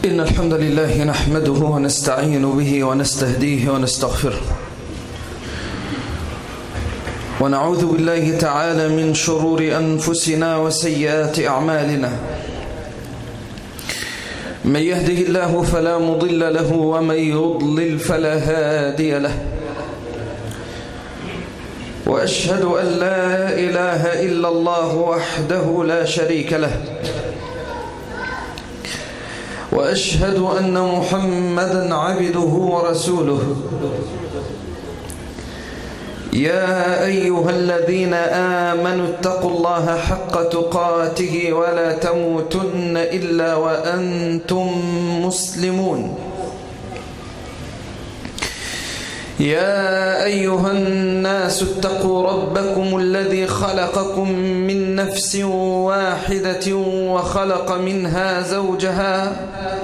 إن الحمد لله نحمده ونستعين به ونستهديه ونستغفره، ونعوذ بالله تعالى من شرور أنفسنا وسيئات أعمالنا. من يهده الله فلا مضل له ومن يضلل فلا هادي له، وأشهد أن لا إله إلا الله وحده لا شريك له، وأشهد أن محمدًا عبده ورسوله. يا أيها الذين آمنوا اتقوا الله حق تقاته ولا تموتن إلا وأنتم مسلمون. يا أيها الناس اتقوا ربكم الذي خلقكم من نفس واحدة وخلق منها زوجها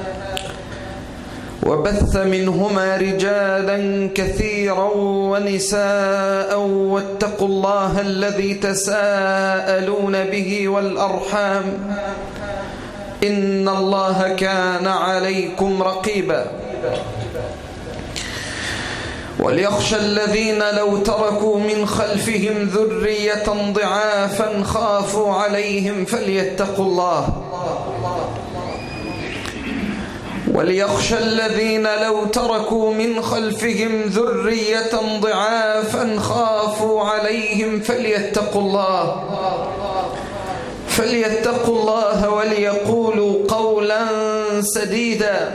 وبث منهما رجالا كثيرا ونساء، واتقوا الله الذي تساءلون به والأرحام إن الله كان عليكم رقيبا. وليخشى الذين لو تركوا من خلفهم ذرية ضعافا خافوا عليهم فليتقوا الله. وليخشى الذين لو تركوا من خلفهم ذرية ضعافا خافوا عليهم فليتقوا الله وليقولوا قولا سديدا.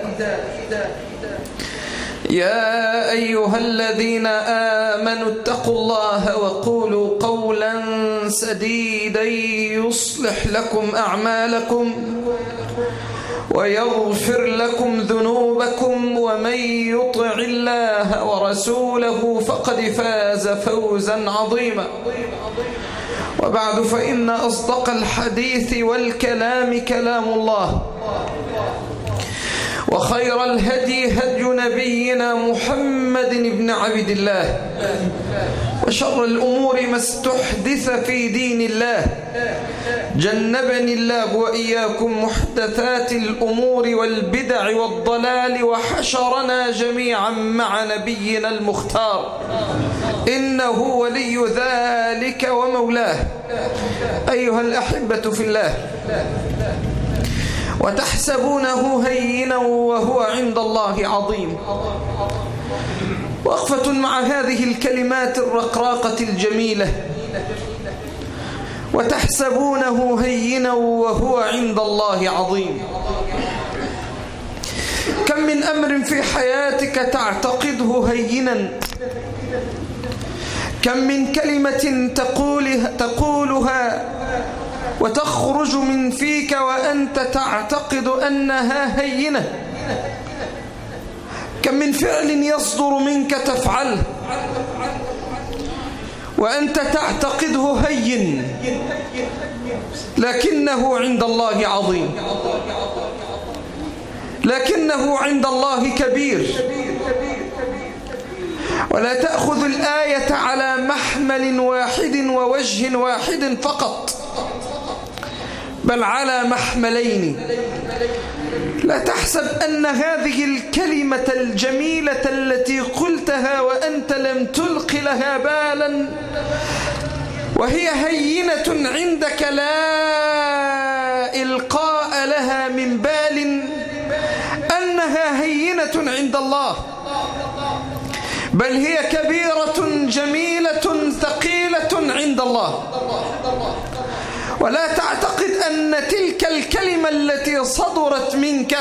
يا أيها الذين آمنوا اتقوا الله وقولوا قولا سديدا يصلح لكم أعمالكم ويغفر لكم ذنوبكم، ومن يطع الله ورسوله فقد فاز فوزا عظيما. وبعد، فإن أصدق الحديث والكلام كلام الله، وخير الهدي هدي نبينا محمد بن عبد الله، وشر الأمور ما استحدث في دين الله. جنبني الله وإياكم محدثات الأمور والبدع والضلال، وحشرنا جميعا مع نبينا المختار، إنه ولي ذلك ومولاه. أيها الأحبة في الله، وتحسبونه هينا وهو عند الله عظيم. وقفة مع هذه الكلمات الرقراقة الجميلة: وتحسبونه هينا وهو عند الله عظيم. كم من أمر في حياتك تعتقده هينا، كم من كلمة تقولها وتخرج من فيك وأنت تعتقد أنها هينة، كم من فعل يصدر منك تفعله وأنت تعتقده هين، لكنه عند الله عظيم، لكنه عند الله كبير. ولا تأخذ الآية على محمل واحد ووجه واحد فقط، بل على محملين. لا تحسب أن هذه الكلمة الجميلة التي قلتها وأنت لم تلق لها بالا وهي هينة عندك لا إلقاء لها من بال، أنها هينة عند الله، بل هي كبيرة جميلة ثقيلة عند الله. ولا تعتقد أن تلك الكلمة التي صدرت منك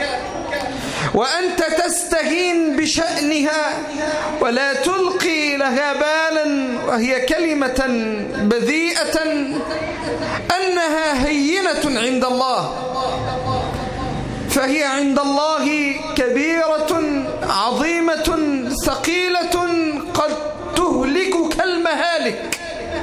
وأنت تستهين بشأنها ولا تلقي لها بالا وهي كلمة بذيئة أنها هينة عند الله، فهي عند الله كبيرة عظيمة ثقيلة قد تهلكك المهالك.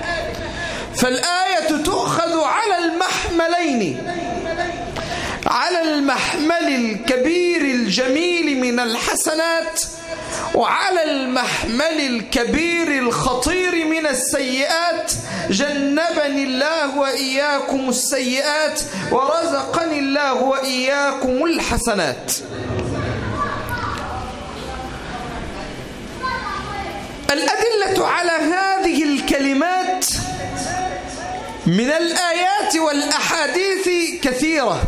فالآية تؤخذ على المحملين، على المحمل الكبير الجميل من الحسنات، وعلى المحمل الكبير الخطير من السيئات، جنبني الله وإياكم السيئات ورزقني الله وإياكم الحسنات. الأدلة على هذه الكلمات من الآيات والأحاديث كثيرة،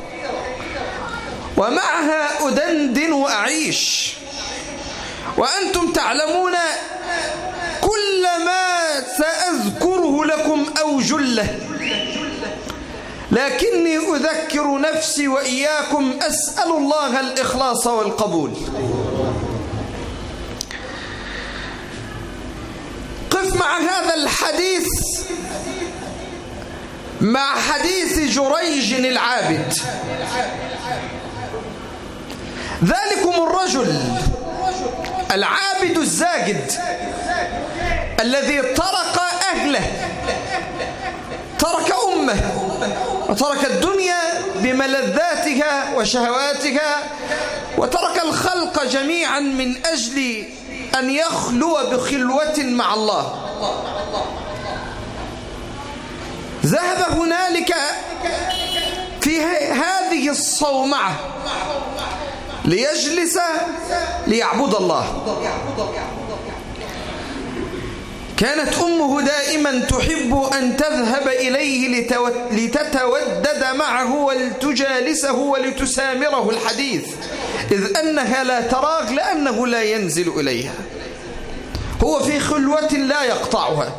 ومعها أدندن وأعيش، وأنتم تعلمون كل ما سأذكره لكم أو جله، لكني أذكر نفسي وإياكم، أسأل الله الإخلاص والقبول. قف مع هذا الحديث مع حديث جريج العابد. ذلكم الرجل العابد الزاهد الذي ترك أهله، ترك أمه، وترك الدنيا بملذاتها وشهواتها، وترك الخلق جميعا من أجل أن يخلو بخلوة مع الله. ذهب هنالك في هذه الصومعة ليجلس ليعبد الله. كانت أمه دائما تحب أن تذهب إليه لتتودد معه ولتجالسه ولتسامره الحديث، إذ أنها لا تراغ لأنه لا ينزل إليها، هو في خلوة لا يقطعها.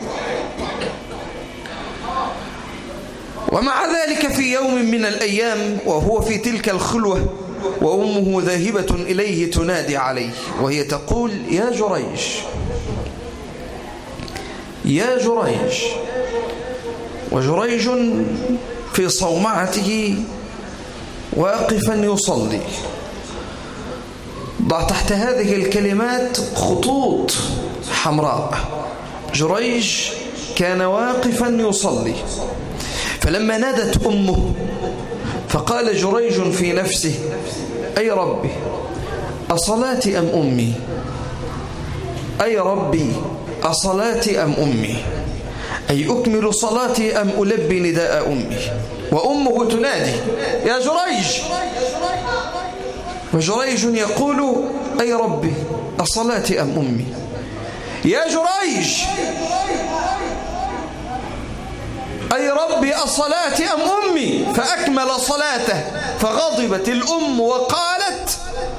ومع ذلك في يوم من الأيام وهو في تلك الخلوة وأمه ذاهبة إليه تنادي عليه وهي تقول: يا جريج، يا جريج. وجريج في صومعته واقفا يصلي. ضع تحت هذه الكلمات خطوط حمراء. جريج كان واقفا يصلي، فلما نادت أمه فقال جريج في نفسه: أي ربي، أصلاتي أم أمي؟ أي ربي، أصلاتي أم أمي؟ أي أكمل صلاتي أم ألبي نداء أمي؟ وأمه تنادي: يا جريج. وجريج يقول: أي ربي، أصلاتي أم أمي؟ يا جريج، أي ربي، أصلاتي أم أمي؟ فأكمل صلاته. فغضبت الأم وقالت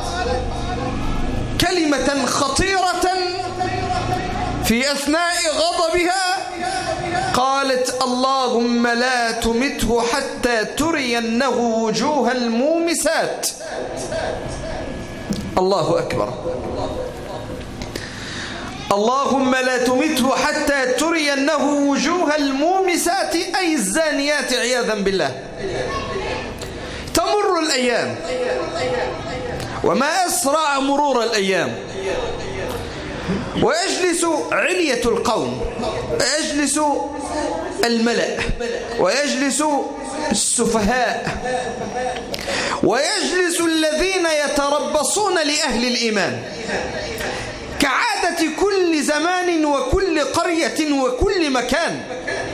كلمة خطيرة في أثناء غضبها، قالت: اللهم لا تمته حتى ترينه وجوه المومسات. الله أكبر. اللهم لا تمته حتى ترينه وجوه المومسات، أي الزانيات عياذا بالله. تمر الأيام، وما أسرع مرور الأيام، ويجلس علية القوم، ويجلس الملأ، ويجلس السفهاء، ويجلس الذين يتربصون لأهل الإيمان، كعادة كل زمان وكل قرية وكل مكان.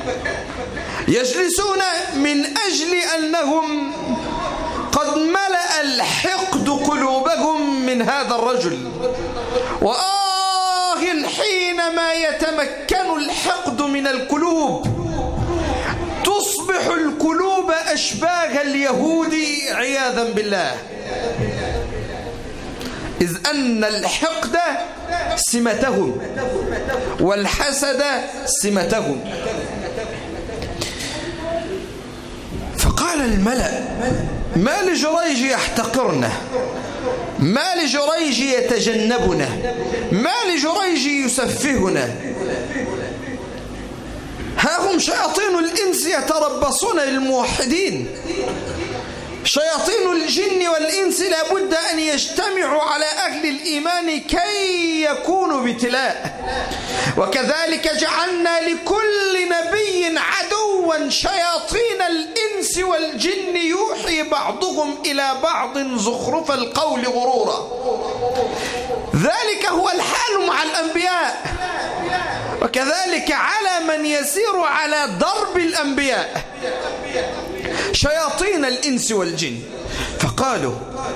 يجلسون من أجل أنهم قد ملأ الحقد قلوبهم من هذا الرجل. حينما يتمكن الحقد من القلوب تصبح القلوب أشباه اليهود عياذا بالله، إذ أن الحقد سمتهم والحسد سمتهم. فقال الملأ: ما لجريج يحتقرنا؟ ما لجريج يتجنبنا؟ ما لجريج يسفهنا؟ ها هم شياطين الإنس يتربصون للموحدين. شياطين الجن والإنس لابد أن يجتمعوا على أهل الإيمان كي يكونوا بتلاء. وكذلك جعلنا لكل نبي عدوا شياطين الإنس والجن يوحي بعضهم إلى بعض زخرف القول غرورا. ذلك هو الحال مع الأنبياء. وكذلك على من يسير على درب الأنبياء شياطين الإنس والجن. فقالوا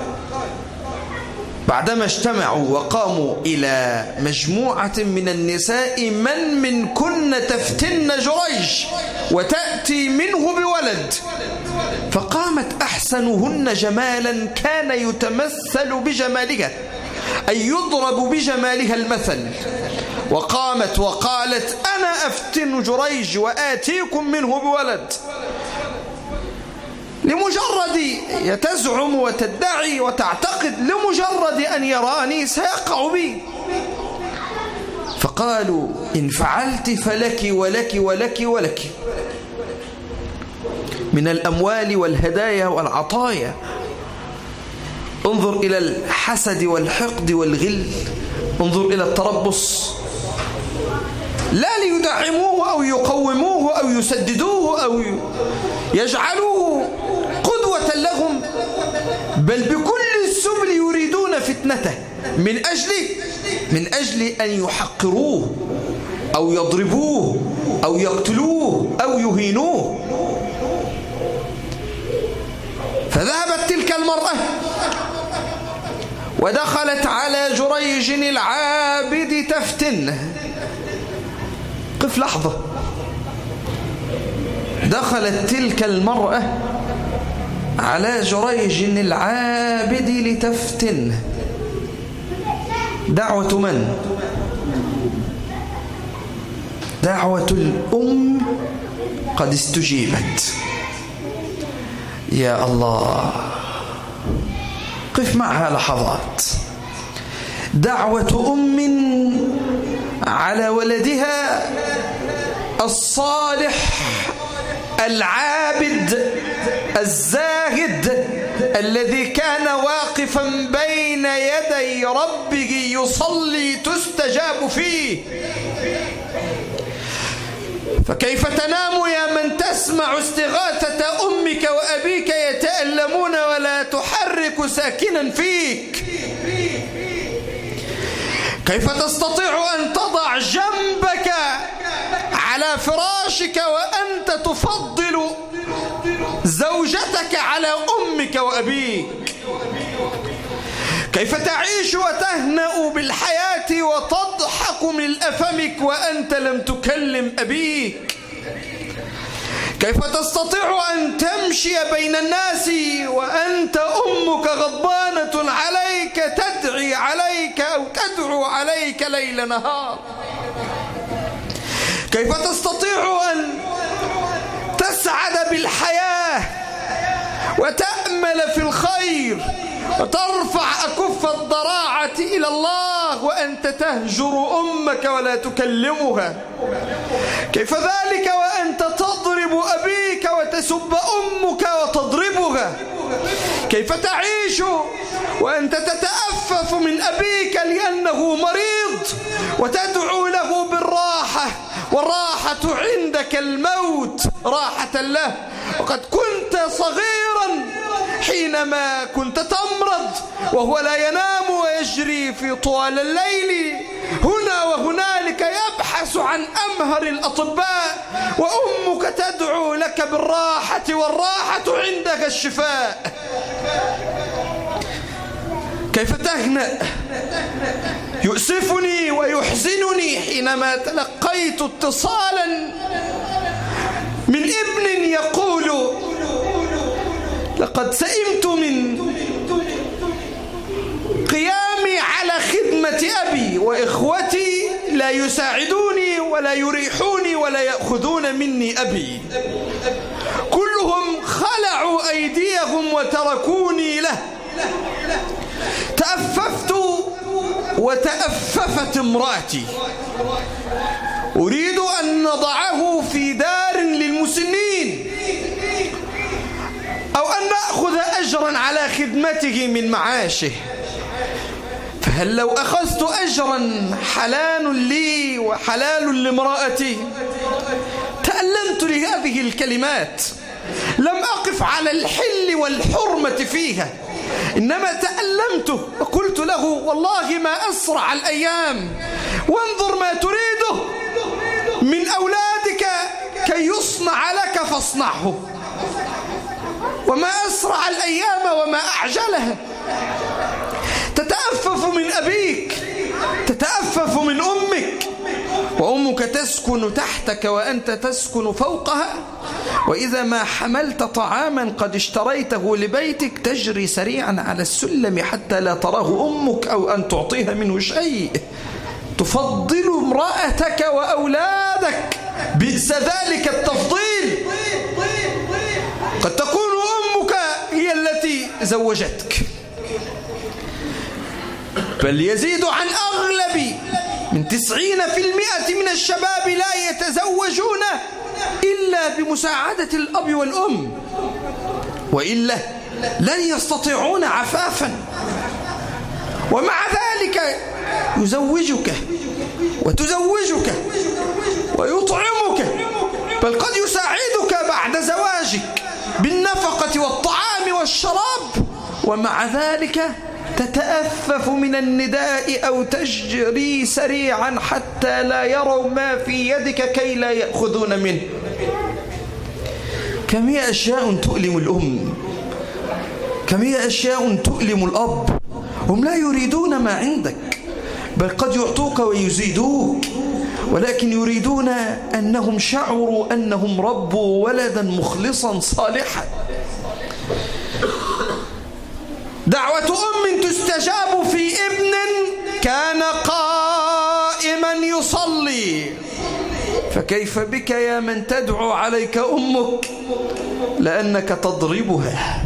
بعدما اجتمعوا وقاموا إلى مجموعة من النساء: من كن تفتن جريج وتأتي منه بولد؟ فقامت أحسنهن جمالا كان يتمثل بجمالها، أي يضرب بجمالها المثل، وقامت وقالت: أنا أفتن جريج وآتيكم منه بولد، لمجرد تزعم وتدعي وتعتقد لمجرد أن يراني سيقع بي. فقالوا: إن فعلت فلك ولك ولك ولك من الأموال والهدايا والعطايا. انظر إلى الحسد والحقد والغل، انظر إلى التربص، لا ليدعموه أو يقوموه أو يسددوه أو يجعلوه قدوة لهم، بل بكل السبل يريدون فتنته من أجل أن يحقروه أو يضربوه أو يقتلوه أو يهينوه. فذهبت تلك المرأة ودخلت على جريج العابد تفتنه. قف لحظة. دخلت تلك المرأة على جريج العابد لتفتنه. دعوة من؟ دعوة الأم قد استجيبت. يا الله، قف معها لحظات. دعوة أم على ولدها الصالح العابد الزاهد الذي كان واقفا بين يدي ربه يصلي تستجاب فيه. فكيف تنام يا من تسمع استغاثة أمك وأبيك يتألمون ولا تحرك ساكنا فيك؟ كيف تستطيع أن تضع جنبك على فراشك وأنت تفضل زوجتك على أمك وأبيك؟ كيف تعيش وتهنأ بالحياة وتضحك من فمك وأنت لم تكلم أبيك؟ كيف تستطيع أن تمشي بين الناس وأنت أمك غضبانة عليك تدعي عليك أو تدعو عليك ليل نهار؟ كيف تستطيع أن تسعد بالحياة وتأمل في الخير وترفع أكف الضراعة إلى الله وأنت تهجر أمك ولا تكلمها؟ كيف ذلك وأنت تضرب أبيك وتسب أمك وتضربها؟ كيف تعيش وأنت تتأفف من أبيك لأنه مريض وتدعو له بالراحة، والراحة عندك الموت راحة له، وقد كنت صغيرا حينما كنت تمرض وهو لا ينام ويجري في طوال الليل هنا وهنالك يبحث عن أمهر الأطباء، وأمك تدعو لك بالراحة والراحة عندك الشفاء. كيف تهنأ؟ يؤسفني ويحزنني حينما تلقيت اتصالا من ابن يقول: لقد سئمت من قيامي على خدمة أبي وإخوتي لا يساعدوني ولا يريحوني ولا يأخذون مني أبي، كلهم خلعوا أيديهم وتركوني له. تأففت وتأففت امرأتي، أريد أن نضعه في دار للمسنين أو أن نأخذ أجرا على خدمته من معاشه، فهل لو أخذت أجرا حلال لي وحلال لامرأتي؟ تألمت لهذه الكلمات، لم أقف على الحل والحرمة فيها، إنما تألمت وقلت له: والله ما أسرع الأيام، وانظر ما تريده، من أولادك كي يصنع لك فاصنعه. وما أسرع الأيام وما أعجلها. تتأفف من أبيك، تتأفف من أمك، وأمك تسكن تحتك وأنت تسكن فوقها. وإذا ما حملت طعاما قد اشتريته لبيتك تجري سريعا على السلم حتى لا تراه أمك أو أن تعطيها منه شيء. تفضل امرأتك وأولادك، بئس ذلك التفضيل. قد تكون أمك هي التي زوجتك، بل يزيد عن أغلب من 90% من الشباب لا يتزوجون إلا بمساعدة الأب والأم، وإلا لن يستطيعون عفافا. ومع ذلك يزوجك وتزوجك ويطعمك، بل قد يساعدك بعد زواجك بالنفقة والطعام والشراب، ومع ذلك تتأفف من النداء أو تجري سريعا حتى لا يروا ما في يدك كي لا يأخذون منه. كم هي أشياء تؤلم الأم، كم هي أشياء تؤلم الأب. هم لا يريدون ما عندك، بل قد يعطوك ويزيدوك، ولكن يريدون أنهم شعروا أنهم ربوا ولدا مخلصا صالحا. دعوة أم تستجاب في ابن كان قائما يصلي، فكيف بك يا من تدعو عليك أمك لأنك تضربها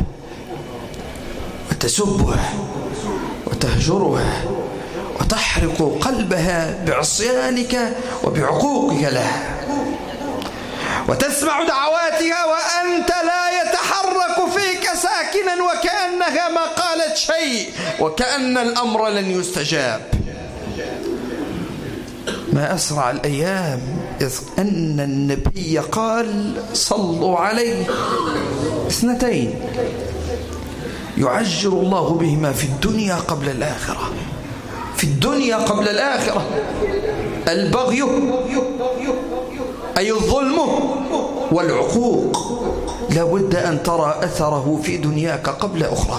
وتسبها وتهجرها وتحرق قلبها بعصيانك وبعقوقك لها، وتسمع دعواتها وأنت لا يتحرك فيك ساكنا وكأنها ما قالت شيء، وكأن الأمر لن يستجاب. ما أسرع الأيام إذ أن النبي قال صلوا عليه 2 يعجل الله بهما في الدنيا قبل الآخرة. في الدنيا قبل الآخرة: البغي أي الظلم والعقوق، لا بد أن ترى أثره في دنياك قبل أخراك.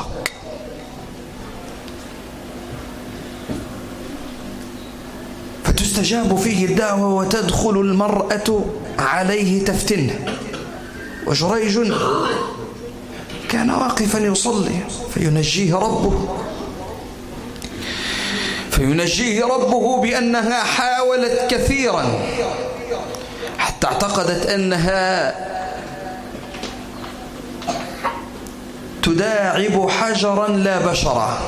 فتستجاب فيه الدعوة وتدخل المرأة عليه تفتنه. وجريج كان واقفا يصلي فينجيه ربه بأنها حاولت كثيرا حتى اعتقدت أنها تداعب حجرا لا بشرا،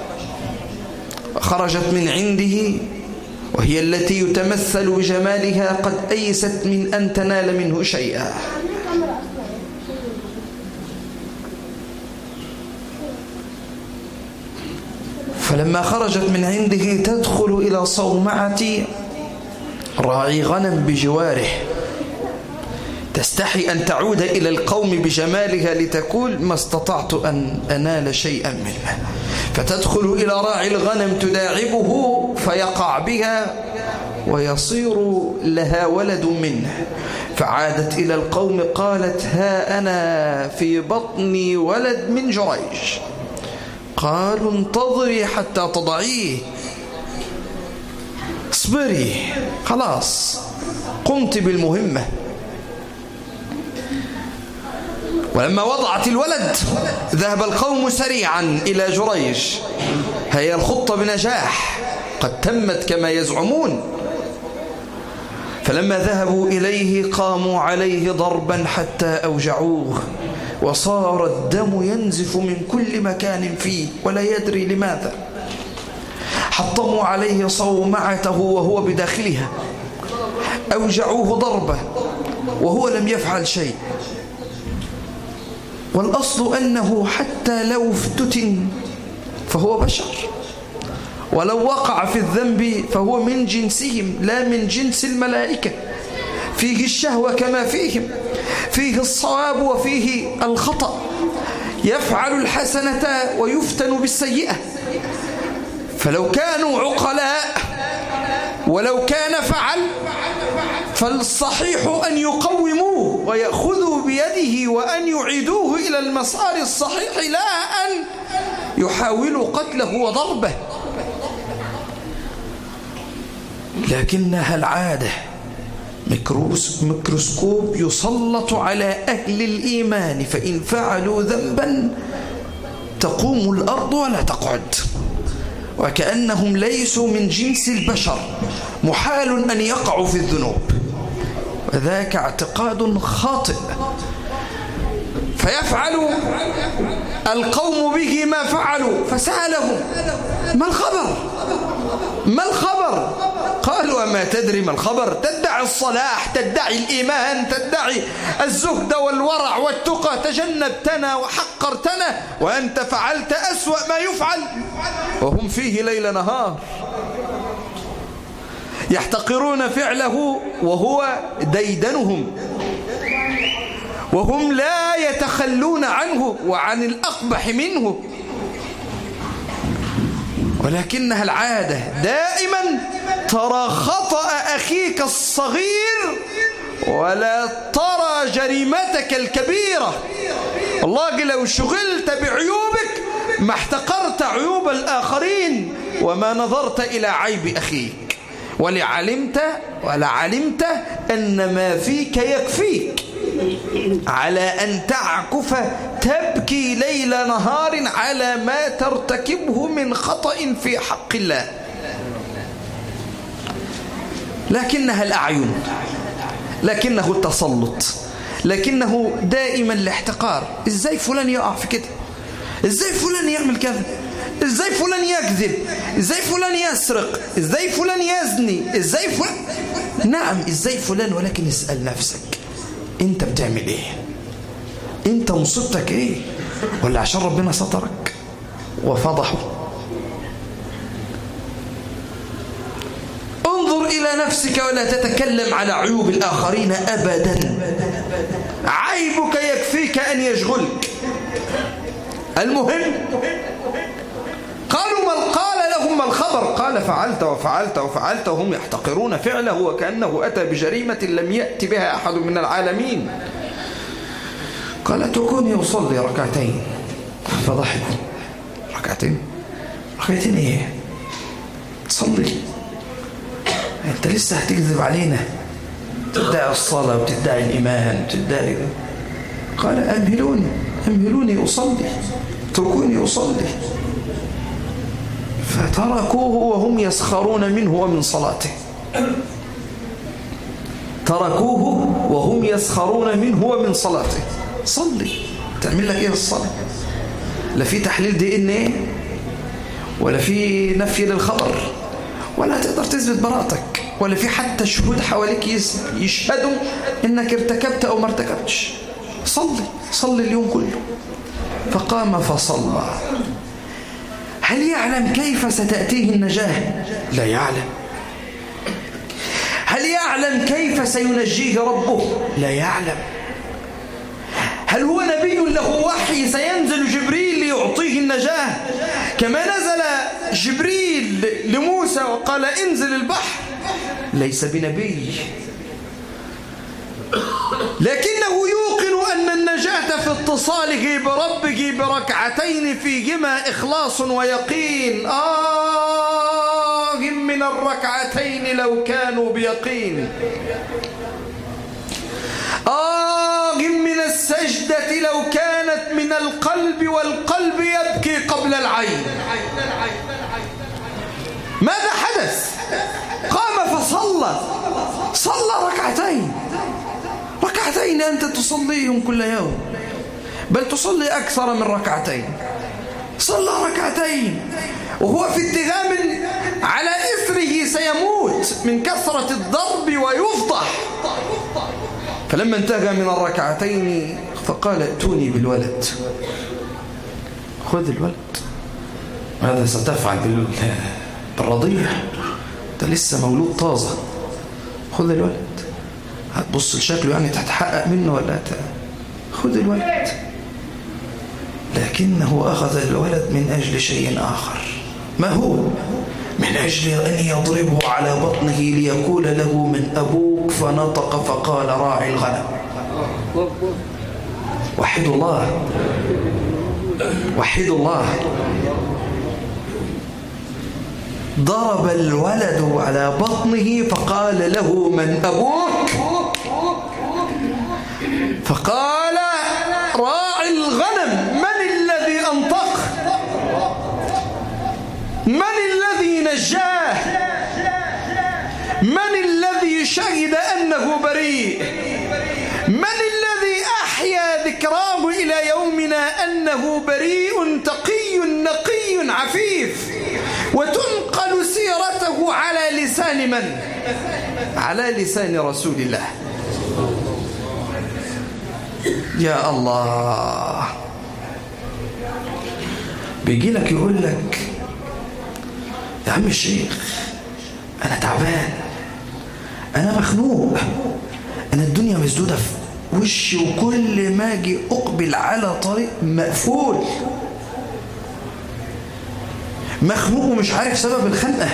خرجت من عنده وهي التي يتمثل بجمالها قد أيست من أن تنال منه شيئا. فلما خرجت من عنده تدخل إلى صومعة راعي غنم بجواره، تستحي أن تعود إلى القوم بجمالها لتقول ما استطعت أن أنال شيئا منه، فتدخل إلى راعي الغنم تداعبه فيقع بها ويصير لها ولد منه. فعادت إلى القوم قالت ها أنا في بطني ولد من جريج. قالوا انتظري حتى تضعيه، اصبري، خلاص قمت بالمهمة. ولما وضعت الولد ذهب القوم سريعا إلى جريج. هي الخطة بنجاح قد تمت كما يزعمون. فلما ذهبوا إليه قاموا عليه ضربا حتى أوجعوه، وصار الدم ينزف من كل مكان فيه ولا يدري لماذا. حطموا عليه صومعته وهو بداخلها، أوجعوه ضربة وهو لم يفعل شيء. والأصل أنه حتى لو افتتن فهو بشر، ولو وقع في الذنب فهو من جنسهم لا من جنس الملائكة. فيه الشهوة كما فيهم، فيه الصواب وفيه الخطأ، يفعل الحسنة ويفتن بالسيئة. فلو كانوا عقلاء ولو كان فعل فالصحيح أن يقوموه ويأخذوا بيده وأن يعيدوه إلى المسار الصحيح، لا أن يحاولوا قتله وضربه. لكنها العادة، ميكروسكوب يسلط على أهل الإيمان، فإن فعلوا ذنبا تقوم الأرض ولا تقعد، وكأنهم ليسوا من جنس البشر، محال أن يقعوا في الذنوب، وذاك اعتقاد خاطئ. فيفعل القوم به ما فعلوا، فسألهم ما الخبر؟ ما الخبر؟ قالوا أما تدري ما الخبر؟ تدعي الصلاح، تدعي الإيمان، تدعي الزهد والورع والتقى، تجنبتنا وحقرتنا، وأنت فعلت أسوأ ما يفعل، وهم فيه ليل نهار يحتقرون فعله وهو ديدنهم، وهم لا يتخلون عنه وعن الأقبح منه. ولكنها العادة، دائما ترى خطأ أخيك الصغير ولا ترى جريمتك الكبيرة. والله لو شغلت بعيوبك ما احتقرت عيوب الآخرين وما نظرت إلى عيب أخيك، ولعلمت أن ما فيك يكفيك على أن تعكف تبكي ليل نهار على ما ترتكبه من خطأ في حق الله. لكنها الأعين، لكنه التسلط، لكنه دائما الاحتقار. إزاي فلان يقع في كده؟ إزاي فلان يعمل كذا؟ إزاي فلان يكذب؟ إزاي فلان يسرق؟ إزاي فلان يزني؟ إزاي فلان؟ نعم إزاي فلان، ولكن اسأل نفسك أنت بتعمل إيه؟ أنت مصيبتك إيه؟ ولا عشان ربنا سترك وفضحه؟ انظر إلى نفسك ولا تتكلم على عيوب الآخرين أبدا. عيبك يكفيك أن يشغلك. المهم قال لهم ما الخبر؟ قال فعلت وفعلت وفعلت، وهم يحتقرون فعله وكأنه أتى بجريمة لم يأتي بها أحد من العالمين. قال اتركوني أصلي ركعتين. فضحكوا. ركعتين إيه؟ تصلي؟ أنت لسه هتكذب علينا، تدعي الصلاة وتدعي الإيمان وتدعي. قال أمهلوني أصلي، اتركوني أصلي. فتركوه وهم يسخرون منه ومن صلاته. تركوه وهم يسخرون منه ومن صلاته. صلي، تعمل لك ايه الصلاة؟ لا في تحليل DNA ولا في نفي للخطر، ولا تقدر تثبت براءتك، ولا في حتى شهود حواليك يشهدوا انك ارتكبت او ما ارتكبتش. صلي اليوم كله. فقام فصلى. هل يعلم كيف ستأتيه النجاة؟ لا يعلم. هل يعلم كيف سينجيه ربه؟ لا يعلم. هل هو نبي له وحي سينزل جبريل ليعطيه النجاة كما نزل جبريل لموسى وقال انزل البحر؟ ليس بنبي، لكنه يوقن أن النجاة في اتصاله بربه بركعتين فيهما إخلاص ويقين. من الركعتين لو كانوا بيقين. من السجدة لو كانت من القلب، والقلب يبكي قبل العين. ماذا حدث؟ قام صلى ركعتين أنت تصليهم كل يوم، بل تصلي أكثر من ركعتين. صلى ركعتين وهو في اتهام على إثره سيموت من كثرة الضرب ويفضح. فلما انتهى من الركعتين فقال ائتوني بالولد. خذ الولد. ماذا ستفعل بالرضيع؟ ده لسه مولود طازة. خذ الولد. هتبص لشكله يعني تتحقق منه ولا خذ الولد. لكنه أخذ الولد من أجل شيء آخر. ما هو؟ من أجل أن يضربه على بطنه ليقول له من أبوك، فنطق فقال راعي الغنم. وحدوا الله، وحدوا الله. ضرب الولد على بطنه فقال له من أبوك، فقال راعي الغنم. من الذي أنطق؟ من الذي نجاه؟ من الذي شهد أنه بريء؟ من الذي أحيا ذكراه إلى يومنا أنه بريء تقي نقي عفيف، وتنقل سيرته على لسان من؟ على لسان رسول الله. يا الله. بيجي لك يقول لك يا عم الشيخ أنا تعبان، أنا مخنوق، أنا الدنيا مسدودة في وشي، وكل ما أجي أقبل على طريق مقفول، مخنوق ومش عارف سبب الخنقة،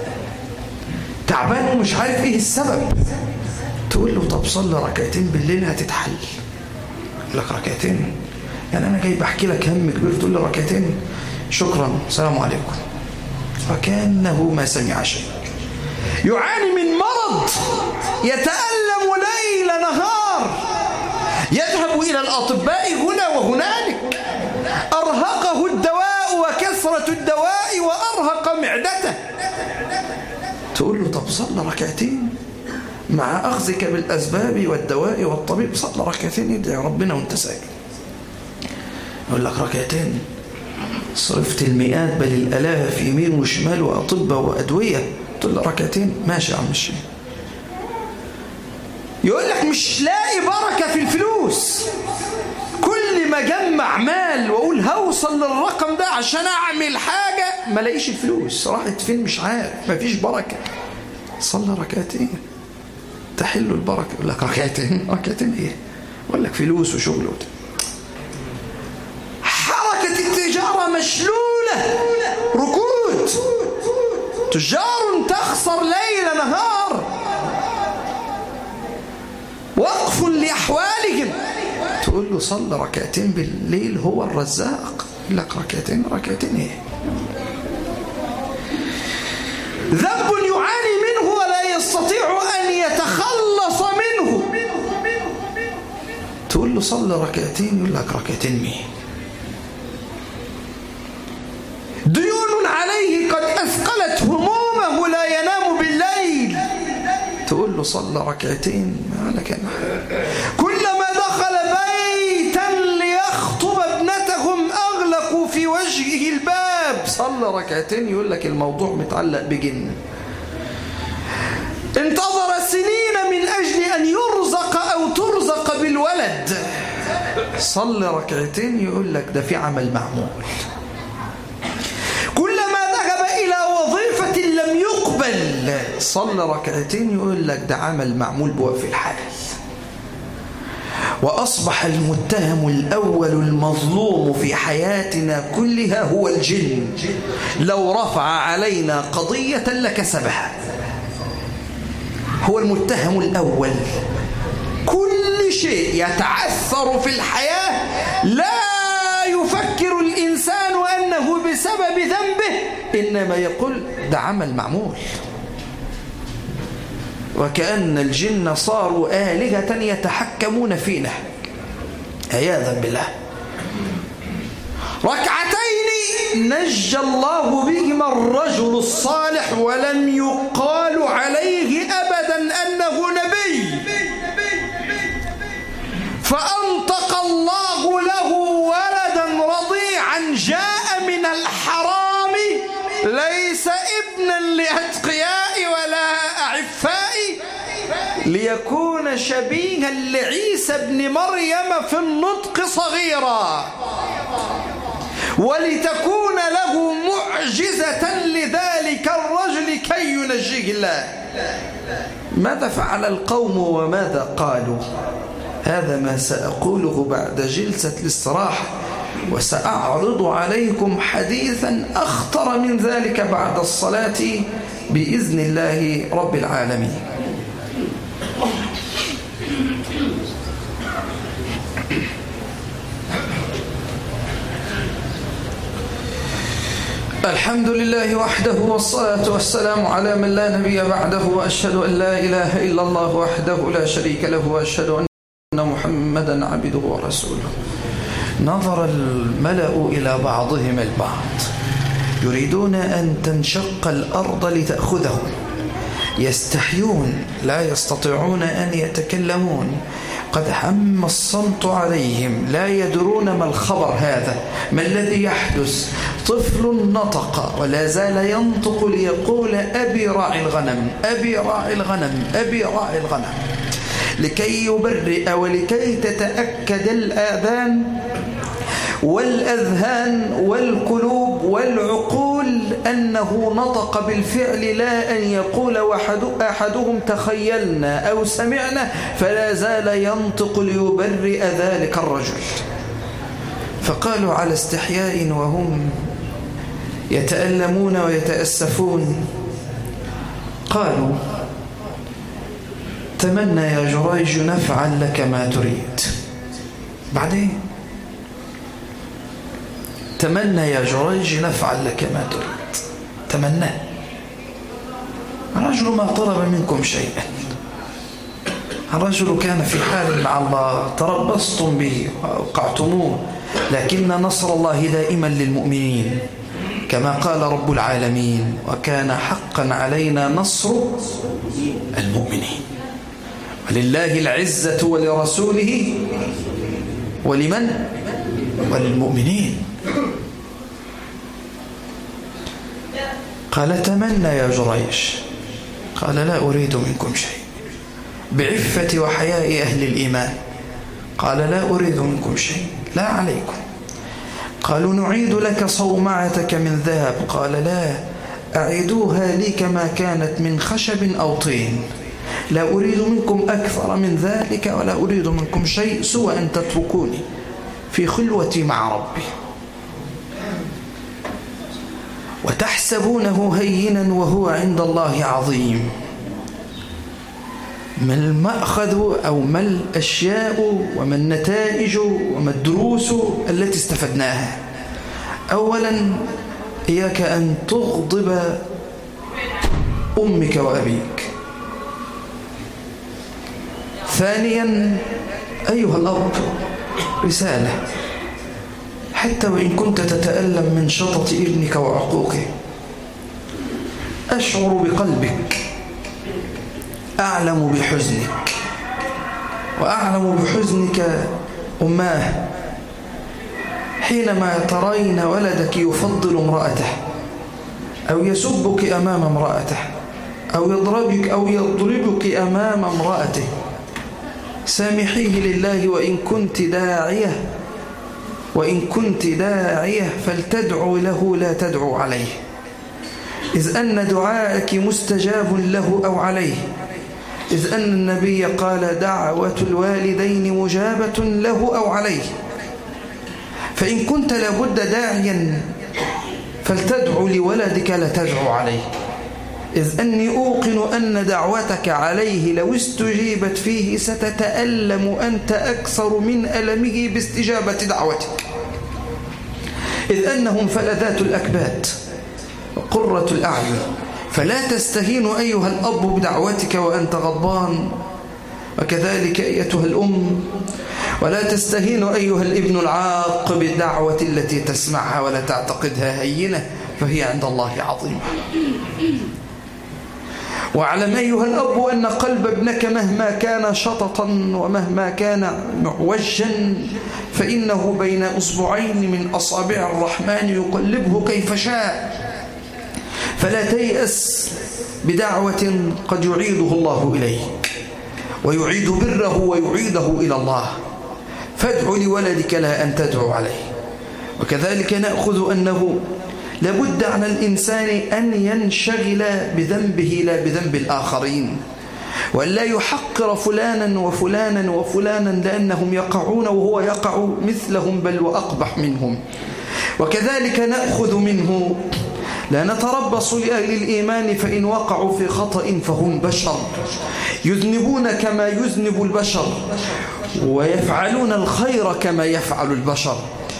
تعبان ومش عارف إيه السبب. تقول له طب صلي ركعتين بالليل هتتحل. يقول لك ركعتين؟ يعني أنا جاي بحكي لك هم كبير تقول لي ركعتين؟ شكرا السلام عليكم. فكأنه ما سمع شيء. يعاني من مرض، يتألم ليل نهار، يذهب إلى الأطباء هنا وهنالك، أرهقه الدواء وكثرة الدواء وأرهق معدته. تقول له طب صلى ركعتين مع أخذك بالأسباب والدواء والطبيب، صلى ركعتين يدعي ربنا وانت ساجد. يقول لك ركعتين؟ صرفت المئات بل الآلاف يمين وشمال وأطباء وأدوية، تقول له ركعتين؟ ماشي يا عم الشيخ. يقول لك مش لاقي بركة في الفلوس، كل ما جمع مال وأقول هوصل للرقم ده عشان أعمل حاجة ما لاقيش الفلوس، راحت فين مش عارف، ما فيش بركة. صلى ركعتين تحل البركة. يقول لك ركعتين؟ ركعتين إيه؟ يقول لك فلوس وشغل وده. حركة التجارة مشلولة، ركود، تجار تخسر ليل نهار، وقف لأحوالهم. تقول له صلى ركعتين بالليل هو الرزاق. يقول لك ركعتين؟ ركعتين ايه؟ ذنب يعاني منه ولا يستطيع أن يتخلص منه، تقول له صلى ركعتين؟ يقول لك ركعتين مين؟ ديون عليه قد أثقلت همومه لا ينام بالليل، تقول له صلى ركعتين؟ ما لك أنا. كلما دخل بيتا ليخطب ابنتهم أغلقوا في وجهه الباب، صلى ركعتين؟ يقول لك الموضوع متعلق بجن. انتظر سنين من أجل أن يرزق أو ترزق بالولد، صلى ركعتين؟ يقول لك ده في عمل معمول. كلما ذهب إلى وظيفة لم يقبل، صلى ركعتين؟ يقول لك ده عمل معمول بوقف الحال. وأصبح المتهم الأول المظلوم في حياتنا كلها هو الجن. لو رفع علينا قضية لكسبها، هو المتهم الأول. كل شيء يتعثر في الحياة لا يفكر الإنسان أنه بسبب ذنبه، إنما يقول ده عمل معمول. وكأن الجن صاروا آلهة يتحكمون فينا عياذا بالله. ركعتين نجى الله بهما الرجل الصالح ولم يقال عليه أبدا أنه نبي، فأنطق الله له ولدا رضيعا جاء من الحرام، ليس ابنا لأتقياء ولا أعفاء، ليكون شبيها لعيسى ابن مريم في النطق صغيرا، ولتكون له معجزة لذلك الرجل كي ينجيه الله. ماذا فعل القوم وماذا قالوا؟ هذا ما سأقوله بعد جلسة الاستراحة. وسأعرض عليكم حديثا أخطر من ذلك بعد الصلاة بإذن الله رب العالمين. الحمد لله وحده، والصلاة والسلام على من لا نبي بعده، وأشهد أن لا إله إلا الله وحده لا شريك له، وأشهد أن محمدا عبده ورسوله. نظر الملأ إلى بعضهم البعض يريدون أن تنشق الأرض لتأخذهم، يستحيون لا يستطيعون أن يتكلمون، قد حم الصمت عليهم، لا يدرون ما الخبر هذا، ما الذي يحدث. طفل نطق ولا زال ينطق ليقول أبي راعي الغنم، أبي راعي الغنم، أبي راعي الغنم، لكي يبرئ ولكي تتأكد الآذان والأذهان والقلوب والعقول أنه نطق بالفعل، لا أن يقول أحدهم تخيلنا أو سمعنا، فلا زال ينطق ليبرئ ذلك الرجل. فقالوا على استحياء وهم يتألمون ويتأسفون، قالوا تمنى يا جريج نفعل لك ما تريد. بعدين تمنى يا جريج نفعل لك ما تريد، تمنى. الرجل ما طلب منكم شيئا، الرجل كان في حال مع الله، تربصتم به وأوقعتموه، لكن نصر الله دائما للمؤمنين كما قال رب العالمين: وكان حقا علينا نصر المؤمنين. ولله العزة ولرسوله ولمن؟ وللمؤمنين. قال تمنى يا جريج، قال لا أريد منكم شيء، بعفة وحياء أهل الإيمان قال لا أريد منكم شيء، لا عليكم. قالوا نعيد لك صومعتك من ذهب، قال لا، أعيدوها لي كما كانت من خشب أو طين، لا أريد منكم أكثر من ذلك، ولا أريد منكم شيء سوى أن تتركوني في خلوتي مع ربي. وتحسبونه هينا وهو عند الله عظيم. ما المأخذ أو ما الأشياء وما النتائج وما الدروس التي استفدناها؟ أولا إياك أن تغضب أمك وأبيك. ثانيا أيها الأب، رسالة، حتى وإن كنت تتألم من شطط ابنك وعقوقه، أشعر بقلبك، أعلم بحزنك، وأعلم بحزنك أماه حينما ترين ولدك يفضل امرأته أو يسبك أمام امرأته أو يضربك أمام امرأته. سامحيه لله، وإن كنت داعية فلتدعو له لا تدعو عليه، إذ أن دعاءك مستجاب له أو عليه، إذ أن النبي قال دعوة الوالدين مجابة له أو عليه. فإن كنت لابد داعيا فلتدعو لولدك لا تدعو عليه، إذ أني أوقن أن دعوتك عليه لو استجيبت فيه ستتألم أنت أكثر من ألمه باستجابة دعوتك، إذ أنهم فلذات الأكباد وقرة الأعين. فلا تستهين أيها الأب بدعوتك وأنت غضبان، وكذلك أيتها الأم، ولا تستهين أيها الابن العاق بالدعوة التي تسمعها ولا تعتقدها هينة، فهي عند الله عظيمة. واعلم أيها الأب أن قلب ابنك مهما كان شططا ومهما كان معوجا فإنه بين أصبعين من أصابع الرحمن يقلبه كيف شاء. فلا تيأس بدعوة قد يعيده الله إليك ويعيد بره ويعيده إلى الله، فادع لولدك لا أن تدعو عليه. وكذلك نأخذ أنه لابد على الإنسان أن ينشغل بذنبه لا بذنب الآخرين، وأن لا يحقر فلانا وفلانا وفلانا لأنهم يقعون وهو يقع مثلهم بل وأقبح منهم. وكذلك نأخذ منه لا نتربص لأهل الإيمان فإن وقعوا في خطأ فهم بشر يذنبون كما يذنب البشر ويفعلون الخير كما يفعل البشر.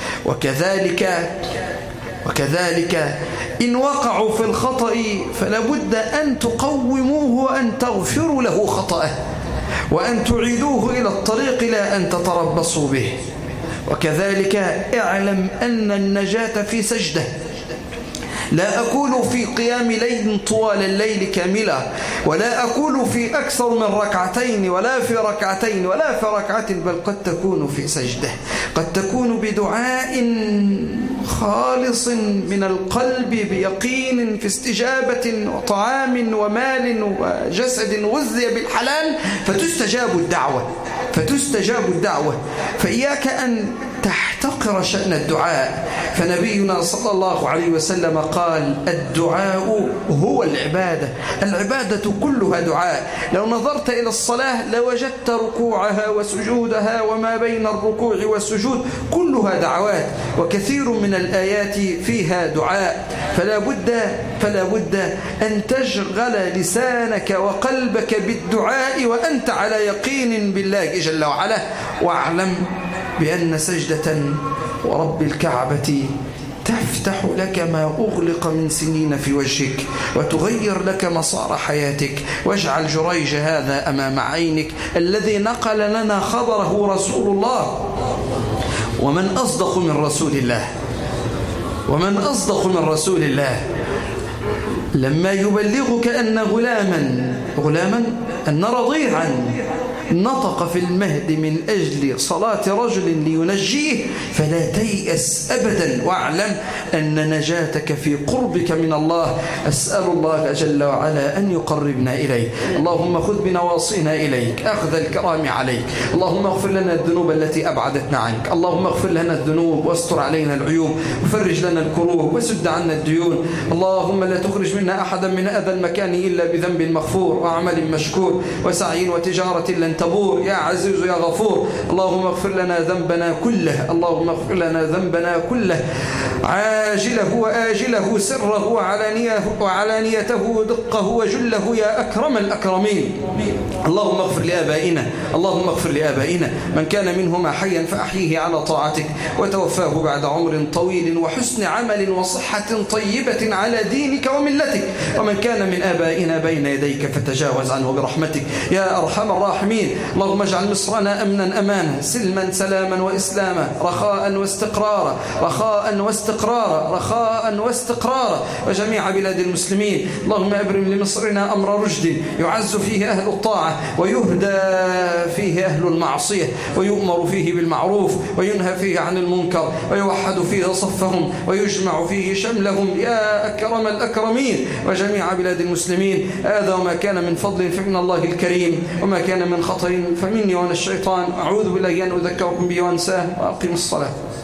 وكذلك إن وقعوا في الخطأ فلا بد أن تقوموه وأن تغفروا له خطأه وأن تعيدوه إلى الطريق لا أن تتربصوا به. وكذلك اعلم أن النجاة في سجدة. لا أقول في قيام ليل طوال الليل كاملا، ولا أقول في أكثر من ركعتين ولا في ركعتين ولا في ركعة، بل قد تكون في سجدة، قد تكون بدعاء خالص من القلب بيقين في استجابة وطعام ومال وجسد غذي بالحلال فتستجاب الدعوة. فإياك أن تحتقر شأن الدعاء، فنبينا صلى الله عليه وسلم قال الدعاء هو العبادة كلها دعاء. لو نظرت إلى الصلاة لوجدت ركوعها وسجودها وما بين الركوع والسجود كلها دعوات، وكثير من الآيات فيها دعاء. فلا بد أن تشغل لسانك وقلبك بالدعاء وأنت على يقين بالله جل وعلا. واعلم بأن سجدة ورب الكعبة تفتح لك ما أغلق من سنين في وجهك وتغير لك مسار حياتك. واجعل جريج هذا أمام عينك الذي نقل لنا خبره رسول الله. ومن أصدق من رسول الله لما يبلغك أن غلاما أن رضيعا نطق في المهد من أجل صلاة رجل لينجيه فلا تيأس أبدا، واعلم أن نجاتك في قربك من الله. أسأل الله جل وعلا أن يقربنا إليه. اللهم خذ بنواصينا إليك أخذ الكرام عليك. اللهم اغفر لنا الذنوب التي أبعدتنا عنك. اللهم اغفر لنا الذنوب واستر علينا العيوب وفرج لنا الكروب وسد عنا الديون. اللهم لا تخرج منا أحدا من هذا المكان إلا بذنب مغفور وعمل مشكور وسعي وتجارة لن تبور. يا عزيز يا غفور، اللهم اغفر لنا ذنبنا كله عاجله وآجله سره وعلانيته دقه وجله يا أكرم الأكرمين. اللهم اغفر لآبائنا من كان منهما حيا فأحيه على طاعتك وتوفاه بعد عمر طويل وحسن عمل وصحة طيبة على دينك وملتك. ومن كان من آبائنا بين يديك فتجاوز عنه برحمتك يا أرحم الراحمين. اللهم اجعل مصرنا أمنا أمانا، سلما سلاما وإسلاما، رخاء واستقرارا وجميع بلاد المسلمين. اللهم أبرم لمصرنا أمر رشد يعز فيه أهل الطاعة ويهدى فيه أهل المعصية ويؤمر فيه بالمعروف وينهى فيه عن المنكر ويوحد فيه صفهم ويجمع فيه شملهم يا أكرم الأكرمين. وجميع بلاد المسلمين. هذا وما كان من فضل فمن الله الكريم، وما كان من خطر فمني وأنا الشيطان. أعوذ بالله أن أذكركم به وأنساه. وأقيم الصلاة.